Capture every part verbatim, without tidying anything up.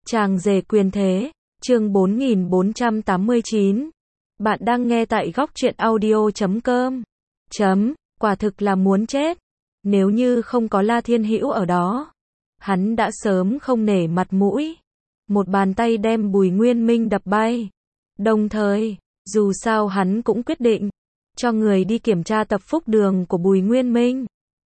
Chàng rể quyền thế, chương bốn nghìn bốn trăm tám mươi chín. Bạn đang nghe tại góc truyện audio chấm com. Chấm, quả thực là muốn chết. Nếu như không có La Thiên Hữu ở đó, hắn đã sớm không nể mặt mũi. Một bàn tay đem Bùi Nguyên Minh đập bay. Đồng thời, dù sao hắn cũng quyết định cho người đi kiểm tra tập phúc đường của Bùi Nguyên Minh.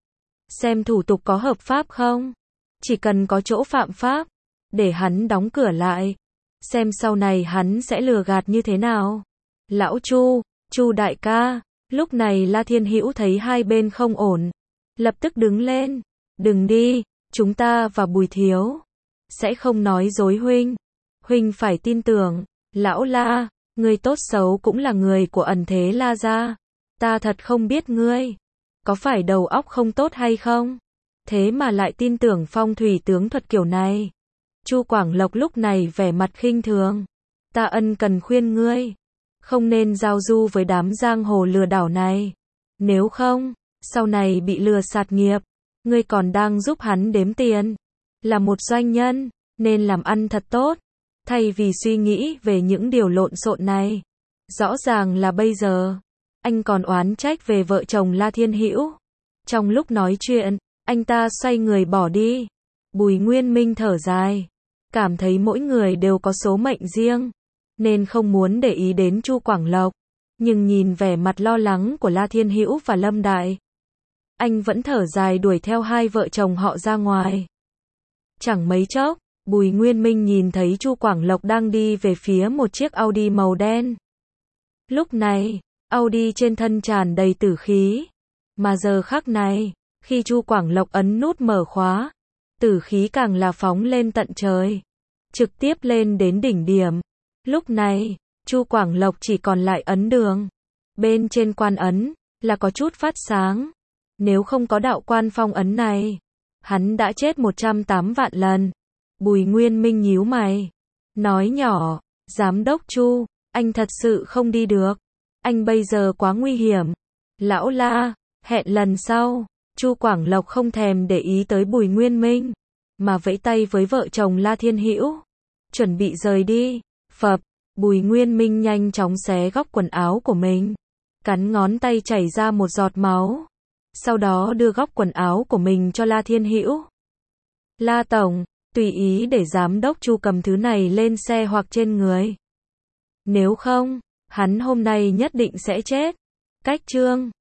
Xem thủ tục có hợp pháp không? Chỉ cần có chỗ phạm pháp, để hắn đóng cửa lại. Xem sau này hắn sẽ lừa gạt như thế nào. Lão Chu, Chu đại ca. Lúc này La Thiên Hữu thấy hai bên không ổn, lập tức đứng lên. Đừng đi, chúng ta và Bùi thiếu sẽ không nói dối huynh. Huynh phải tin tưởng. Lão La, ngươi tốt xấu cũng là người của ẩn thế La gia. Ta thật không biết ngươi có phải đầu óc không tốt hay không, thế mà lại tin tưởng phong thủy tướng thuật kiểu này. Chu Quảng Lộc lúc này vẻ mặt khinh thường. Ta ân cần khuyên ngươi không nên giao du với đám giang hồ lừa đảo này. Nếu không, sau này bị lừa sạt nghiệp. Ngươi còn đang giúp hắn đếm tiền. Là một doanh nhân, nên làm ăn thật tốt. Thay vì suy nghĩ về những điều lộn xộn này. Rõ ràng là bây giờ anh còn oán trách về vợ chồng La Thiên Hữu. Trong lúc nói chuyện, anh ta xoay người bỏ đi. Bùi Nguyên Minh thở dài, cảm thấy mỗi người đều có số mệnh riêng, nên không muốn để ý đến Chu Quảng Lộc. Nhưng nhìn vẻ mặt lo lắng của La Thiên Hữu và Lâm Đại, anh vẫn thở dài đuổi theo hai vợ chồng họ ra ngoài. Chẳng mấy chốc, Bùi Nguyên Minh nhìn thấy Chu Quảng Lộc đang đi về phía một chiếc Audi màu đen. Lúc này, Audi trên thân tràn đầy tử khí. Mà giờ khắc này, khi Chu Quảng Lộc ấn nút mở khóa, tử khí càng là phóng lên tận trời, trực tiếp lên đến đỉnh điểm. Lúc này, Chu Quảng Lộc chỉ còn lại ấn đường. Bên trên quan ấn là có chút phát sáng. Nếu không có đạo quan phong ấn này, hắn đã chết một trăm tám vạn lần. Bùi Nguyên Minh nhíu mày, nói nhỏ, Giám đốc Chu, anh thật sự không đi được. Anh bây giờ quá nguy hiểm. Lão La, hẹn lần sau. Chu Quảng Lộc không thèm để ý tới Bùi Nguyên Minh, mà vẫy tay với vợ chồng La Thiên Hữu, chuẩn bị rời đi. Phập, Bùi Nguyên Minh nhanh chóng xé góc quần áo của mình, cắn ngón tay chảy ra một giọt máu. Sau đó đưa góc quần áo của mình cho La Thiên Hữu. La tổng, tùy ý để giám đốc Chu cầm thứ này lên xe hoặc trên người. Nếu không, hắn hôm nay nhất định sẽ chết. Cách chương